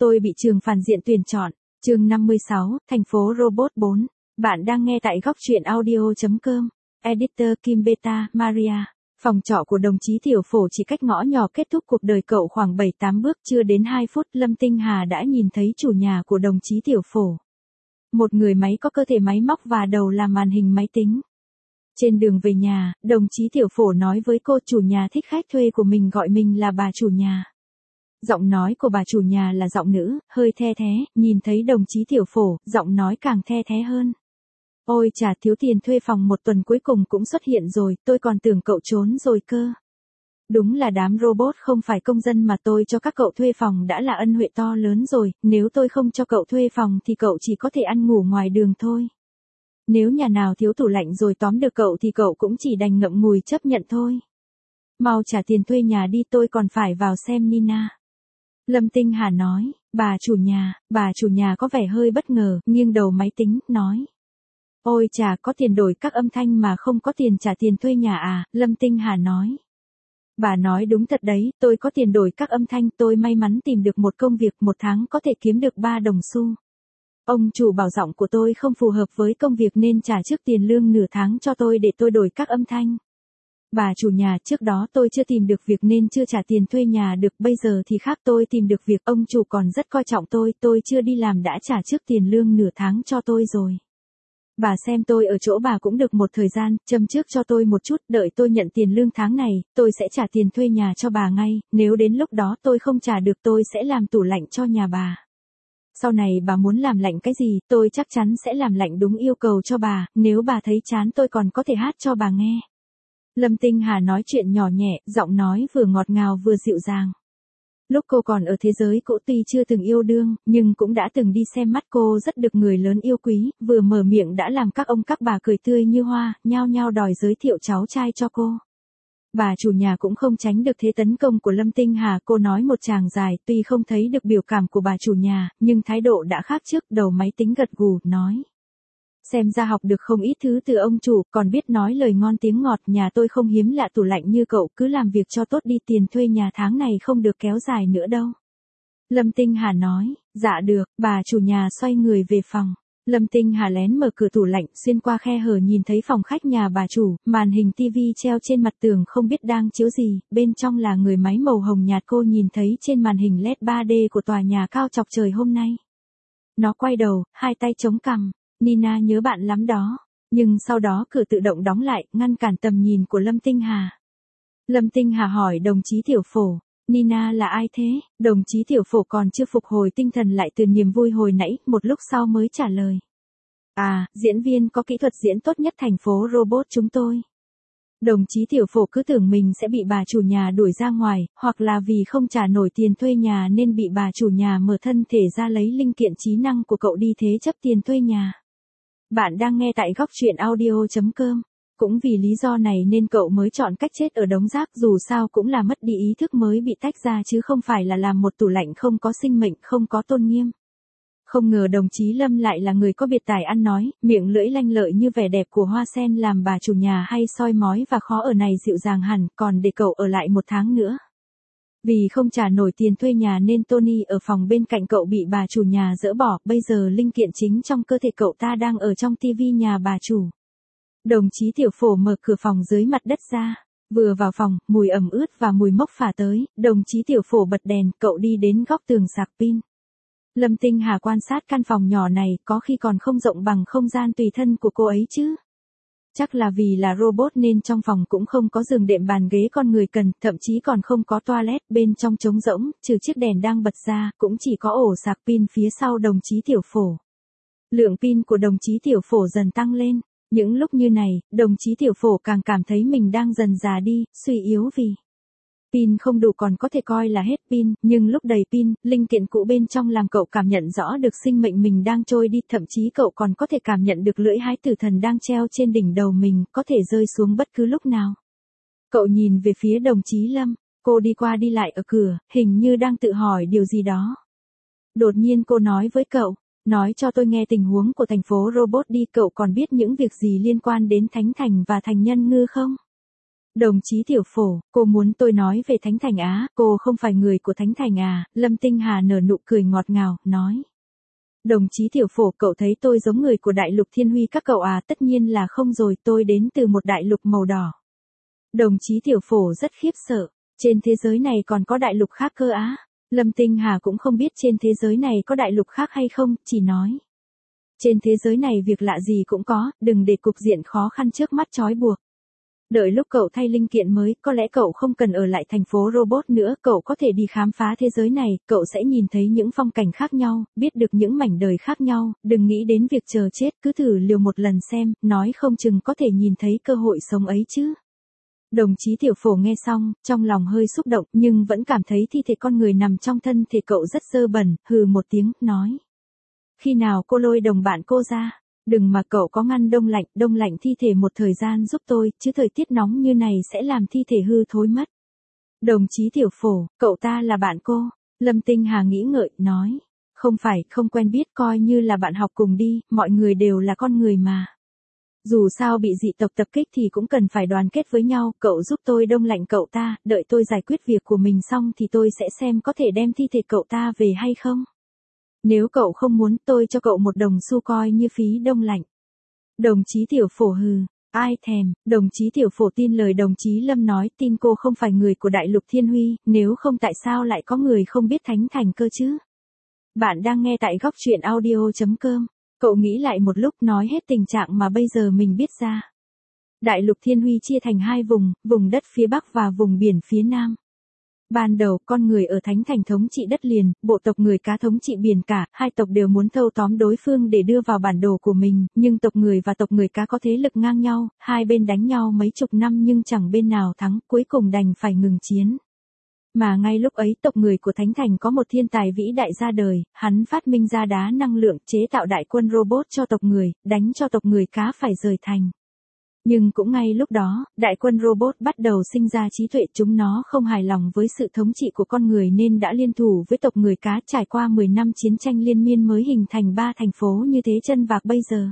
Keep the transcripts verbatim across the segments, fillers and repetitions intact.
tôi bị trường phản diện tuyển chọn. Chương năm mươi sáu, thành phố robot bốn. Bạn đang nghe tại góc truyện audio chấm com. Editor Kim Beta, Maria. Phòng trọ của đồng chí Tiểu Phổ chỉ cách ngõ nhỏ kết thúc cuộc đời cậu khoảng bảy tám bước, chưa đến hai phút, Lâm Tinh Hà đã nhìn thấy chủ nhà của đồng chí Tiểu Phổ. Một người máy có cơ thể máy móc và đầu là màn hình máy tính. Trên đường về nhà, đồng chí Tiểu Phổ nói với cô chủ nhà thích khách thuê của mình gọi mình là bà chủ nhà. Giọng nói của bà chủ nhà là giọng nữ, hơi the thé, nhìn thấy đồng chí Tiểu Phổ, giọng nói càng the thé hơn. Ôi chà, thiếu tiền thuê phòng một tuần cuối cùng cũng xuất hiện rồi, tôi còn tưởng cậu trốn rồi cơ. Đúng là đám robot không phải công dân mà tôi cho các cậu thuê phòng đã là ân huệ to lớn rồi, nếu tôi không cho cậu thuê phòng thì cậu chỉ có thể ăn ngủ ngoài đường thôi. Nếu nhà nào thiếu tủ lạnh rồi tóm được cậu thì cậu cũng chỉ đành ngậm ngùi chấp nhận thôi. Mau trả tiền thuê nhà đi, tôi còn phải vào xem Nina. Lâm Tinh Hà nói, bà chủ nhà, bà chủ nhà có vẻ hơi bất ngờ, nghiêng đầu máy tính, nói. Ôi chà, có tiền đổi các âm thanh mà không có tiền trả tiền thuê nhà à, Lâm Tinh Hà nói. Bà nói đúng thật đấy, tôi có tiền đổi các âm thanh, tôi may mắn tìm được một công việc một tháng có thể kiếm được ba đồng xu. Ông chủ bảo giọng của tôi không phù hợp với công việc nên trả trước tiền lương nửa tháng cho tôi để tôi đổi các âm thanh. Bà chủ nhà, trước đó tôi chưa tìm được việc nên chưa trả tiền thuê nhà được, bây giờ thì khác, tôi tìm được việc, ông chủ còn rất coi trọng tôi, tôi chưa đi làm đã trả trước tiền lương nửa tháng cho tôi rồi. Bà xem tôi ở chỗ bà cũng được một thời gian, châm trước cho tôi một chút, đợi tôi nhận tiền lương tháng này, tôi sẽ trả tiền thuê nhà cho bà ngay, nếu đến lúc đó tôi không trả được tôi sẽ làm tủ lạnh cho nhà bà. Sau này bà muốn làm lạnh cái gì, tôi chắc chắn sẽ làm lạnh đúng yêu cầu cho bà, nếu bà thấy chán tôi còn có thể hát cho bà nghe. Lâm Tinh Hà nói chuyện nhỏ nhẹ, giọng nói vừa ngọt ngào vừa dịu dàng. Lúc cô còn ở thế giới cũ tuy chưa từng yêu đương, nhưng cũng đã từng đi xem mắt, cô rất được người lớn yêu quý, vừa mở miệng đã làm các ông các bà cười tươi như hoa, nhao nhao đòi giới thiệu cháu trai cho cô. Bà chủ nhà cũng không tránh được thế tấn công của Lâm Tinh Hà, cô nói một tràng dài, tuy không thấy được biểu cảm của bà chủ nhà, nhưng thái độ đã khác trước, đầu máy tính gật gù, nói. Xem ra học được không ít thứ từ ông chủ, còn biết nói lời ngon tiếng ngọt, nhà tôi không hiếm lạ tủ lạnh như cậu, cứ làm việc cho tốt đi, tiền thuê nhà tháng này không được kéo dài nữa đâu. Lâm Tinh Hà nói, dạ được, bà chủ nhà xoay người về phòng. Lâm Tinh Hà lén mở cửa tủ lạnh, xuyên qua khe hở nhìn thấy phòng khách nhà bà chủ, màn hình tivi treo trên mặt tường không biết đang chiếu gì, bên trong là người máy màu hồng nhạt cô nhìn thấy trên màn hình led ba D của tòa nhà cao chọc trời hôm nay. Nó quay đầu, hai tay chống cằm. Nina nhớ bạn lắm đó, nhưng sau đó cửa tự động đóng lại, ngăn cản tầm nhìn của Lâm Tinh Hà. Lâm Tinh Hà hỏi đồng chí Tiểu Phổ, Nina là ai thế? Đồng chí Tiểu Phổ còn chưa phục hồi tinh thần lại từ niềm vui hồi nãy, một lúc sau mới trả lời. À, diễn viên có kỹ thuật diễn tốt nhất thành phố robot chúng tôi. Đồng chí Tiểu Phổ cứ tưởng mình sẽ bị bà chủ nhà đuổi ra ngoài, hoặc là vì không trả nổi tiền thuê nhà nên bị bà chủ nhà mở thân thể ra lấy linh kiện trí năng của cậu đi thế chấp tiền thuê nhà. Bạn đang nghe tại góc truyện audio chấm com. Cũng vì lý do này nên cậu mới chọn cách chết ở đống rác, dù sao cũng là mất đi ý thức mới bị tách ra chứ không phải là làm một tủ lạnh không có sinh mệnh, không có tôn nghiêm. Không ngờ đồng chí Lâm lại là người có biệt tài ăn nói, miệng lưỡi lanh lợi như vẻ đẹp của hoa sen làm bà chủ nhà hay soi mói và khó ở này dịu dàng hẳn, còn để cậu ở lại một tháng nữa. Vì không trả nổi tiền thuê nhà nên Tony ở phòng bên cạnh cậu bị bà chủ nhà dỡ bỏ, bây giờ linh kiện chính trong cơ thể cậu ta đang ở trong tivi nhà bà chủ. Đồng chí Tiểu Phổ mở cửa phòng dưới mặt đất ra. Vừa vào phòng, mùi ẩm ướt và mùi mốc phả tới, đồng chí Tiểu Phổ bật đèn, cậu đi đến góc tường sạc pin. Lâm Tinh Hà quan sát căn phòng nhỏ này, có khi còn không rộng bằng không gian tùy thân của cô ấy chứ. Chắc là vì là robot nên trong phòng cũng không có giường đệm bàn ghế con người cần, thậm chí còn không có toilet, bên trong trống rỗng, trừ chiếc đèn đang bật ra, cũng chỉ có ổ sạc pin phía sau đồng chí Tiểu Phổ. Lượng pin của đồng chí Tiểu Phổ dần tăng lên, những lúc như này, đồng chí Tiểu Phổ càng cảm thấy mình đang dần già đi, suy yếu vì pin không đủ còn có thể coi là hết pin, nhưng lúc đầy pin, linh kiện cũ bên trong làm cậu cảm nhận rõ được sinh mệnh mình đang trôi đi, thậm chí cậu còn có thể cảm nhận được lưỡi hái tử thần đang treo trên đỉnh đầu mình, có thể rơi xuống bất cứ lúc nào. Cậu nhìn về phía đồng chí Lâm, cô đi qua đi lại ở cửa, hình như đang tự hỏi điều gì đó. Đột nhiên cô nói với cậu, nói cho tôi nghe tình huống của thành phố robot đi, cậu còn biết những việc gì liên quan đến Thánh Thành và Thành Nhân Ngư không? Đồng chí Tiểu Phổ, cô muốn tôi nói về Thánh Thành Á, cô không phải người của Thánh Thành à, Lâm Tinh Hà nở nụ cười ngọt ngào, nói. Đồng chí Tiểu Phổ, cậu thấy tôi giống người của đại lục Thiên Huy các cậu à, tất nhiên là không rồi, tôi đến từ một đại lục màu đỏ. Đồng chí Tiểu Phổ rất khiếp sợ, trên thế giới này còn có đại lục khác cơ á. Lâm Tinh Hà cũng không biết trên thế giới này có đại lục khác hay không, chỉ nói. Trên thế giới này việc lạ gì cũng có, đừng để cục diện khó khăn trước mắt trói buộc. Đợi lúc cậu thay linh kiện mới, có lẽ cậu không cần ở lại thành phố robot nữa, cậu có thể đi khám phá thế giới này, cậu sẽ nhìn thấy những phong cảnh khác nhau, biết được những mảnh đời khác nhau, đừng nghĩ đến việc chờ chết, cứ thử liều một lần xem, nói không chừng có thể nhìn thấy cơ hội sống ấy chứ. Đồng chí Tiểu Phổ nghe xong, trong lòng hơi xúc động, nhưng vẫn cảm thấy thi thể con người nằm trong thân thể cậu rất dơ bẩn, hừ một tiếng, nói. Khi nào cô lôi đồng bạn cô ra? Đừng mà cậu có ngăn đông lạnh, đông lạnh thi thể một thời gian giúp tôi, chứ thời tiết nóng như này sẽ làm thi thể hư thối mất. Đồng chí Tiểu Phổ, cậu ta là bạn cô. Lâm Tinh Hà nghĩ ngợi, nói. Không phải, không quen biết, coi như là bạn học cùng đi, mọi người đều là con người mà. Dù sao bị dị tộc tập kích thì cũng cần phải đoàn kết với nhau, cậu giúp tôi đông lạnh cậu ta, đợi tôi giải quyết việc của mình xong thì tôi sẽ xem có thể đem thi thể cậu ta về hay không. Nếu cậu không muốn, tôi cho cậu một đồng xu coi như phí đông lạnh. Đồng chí Tiểu Phổ hừ, ai thèm, đồng chí Tiểu Phổ tin lời đồng chí Lâm nói, tin cô không phải người của đại lục Thiên Huy, nếu không tại sao lại có người không biết Thánh Thành cơ chứ. Bạn đang nghe tại góc truyện audio chấm com. Cậu nghĩ lại một lúc nói hết tình trạng mà bây giờ mình biết ra. Đại lục Thiên Huy chia thành hai vùng, vùng đất phía Bắc và vùng biển phía Nam. Ban đầu, con người ở Thánh Thành thống trị đất liền, bộ tộc người cá thống trị biển cả, hai tộc đều muốn thâu tóm đối phương để đưa vào bản đồ của mình, nhưng tộc người và tộc người cá có thế lực ngang nhau, hai bên đánh nhau mấy chục năm nhưng chẳng bên nào thắng, cuối cùng đành phải ngừng chiến. Mà ngay lúc ấy tộc người của Thánh Thành có một thiên tài vĩ đại ra đời, hắn phát minh ra đá năng lượng chế tạo đại quân robot cho tộc người, đánh cho tộc người cá phải rời thành. Nhưng cũng ngay lúc đó, đại quân robot bắt đầu sinh ra trí tuệ, chúng nó không hài lòng với sự thống trị của con người nên đã liên thủ với tộc người cá, trải qua mười năm chiến tranh liên miên mới hình thành ba thành phố như thế chân vạc bây giờ.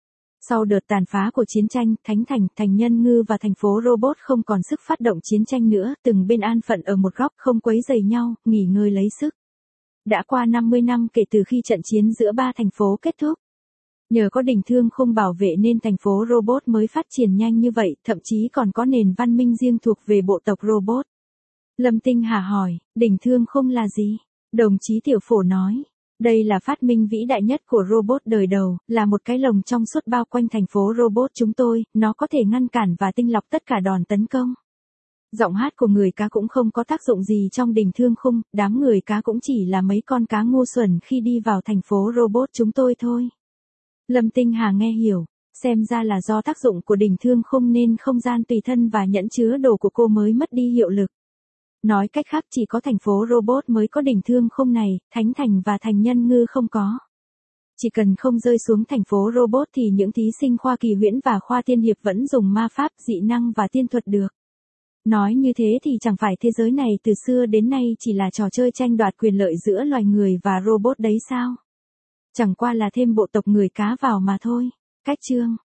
Sau đợt tàn phá của chiến tranh, Thánh Thành, Thành Nhân Ngư và thành phố robot không còn sức phát động chiến tranh nữa, từng bên an phận ở một góc không quấy rầy nhau, nghỉ ngơi lấy sức. Đã qua năm mươi năm kể từ khi trận chiến giữa ba thành phố kết thúc. Nhờ có đỉnh thương khung bảo vệ nên thành phố robot mới phát triển nhanh như vậy, thậm chí còn có nền văn minh riêng thuộc về bộ tộc robot. Lâm Tinh Hà hỏi, đỉnh thương khung là gì? Đồng chí Tiểu Phổ nói. Đây là phát minh vĩ đại nhất của robot đời đầu, là một cái lồng trong suốt bao quanh thành phố robot chúng tôi, nó có thể ngăn cản và tinh lọc tất cả đòn tấn công. Giọng hát của người cá cũng không có tác dụng gì trong đỉnh thương khung, đám người cá cũng chỉ là mấy con cá ngu xuẩn khi đi vào thành phố robot chúng tôi thôi. Lâm Tinh Hà nghe hiểu, xem ra là do tác dụng của đỉnh thương khung nên không gian tùy thân và nhẫn chứa đồ của cô mới mất đi hiệu lực. Nói cách khác chỉ có thành phố robot mới có đỉnh thương khung này, Thánh Thành và Thành Nhân Ngư không có. Chỉ cần không rơi xuống thành phố robot thì những thí sinh khoa kỳ huyễn và khoa tiên hiệp vẫn dùng ma pháp, dị năng và tiên thuật được. Nói như thế thì chẳng phải thế giới này từ xưa đến nay chỉ là trò chơi tranh đoạt quyền lợi giữa loài người và robot đấy sao? Chẳng qua là thêm bộ tộc người cá vào mà thôi. Cách chương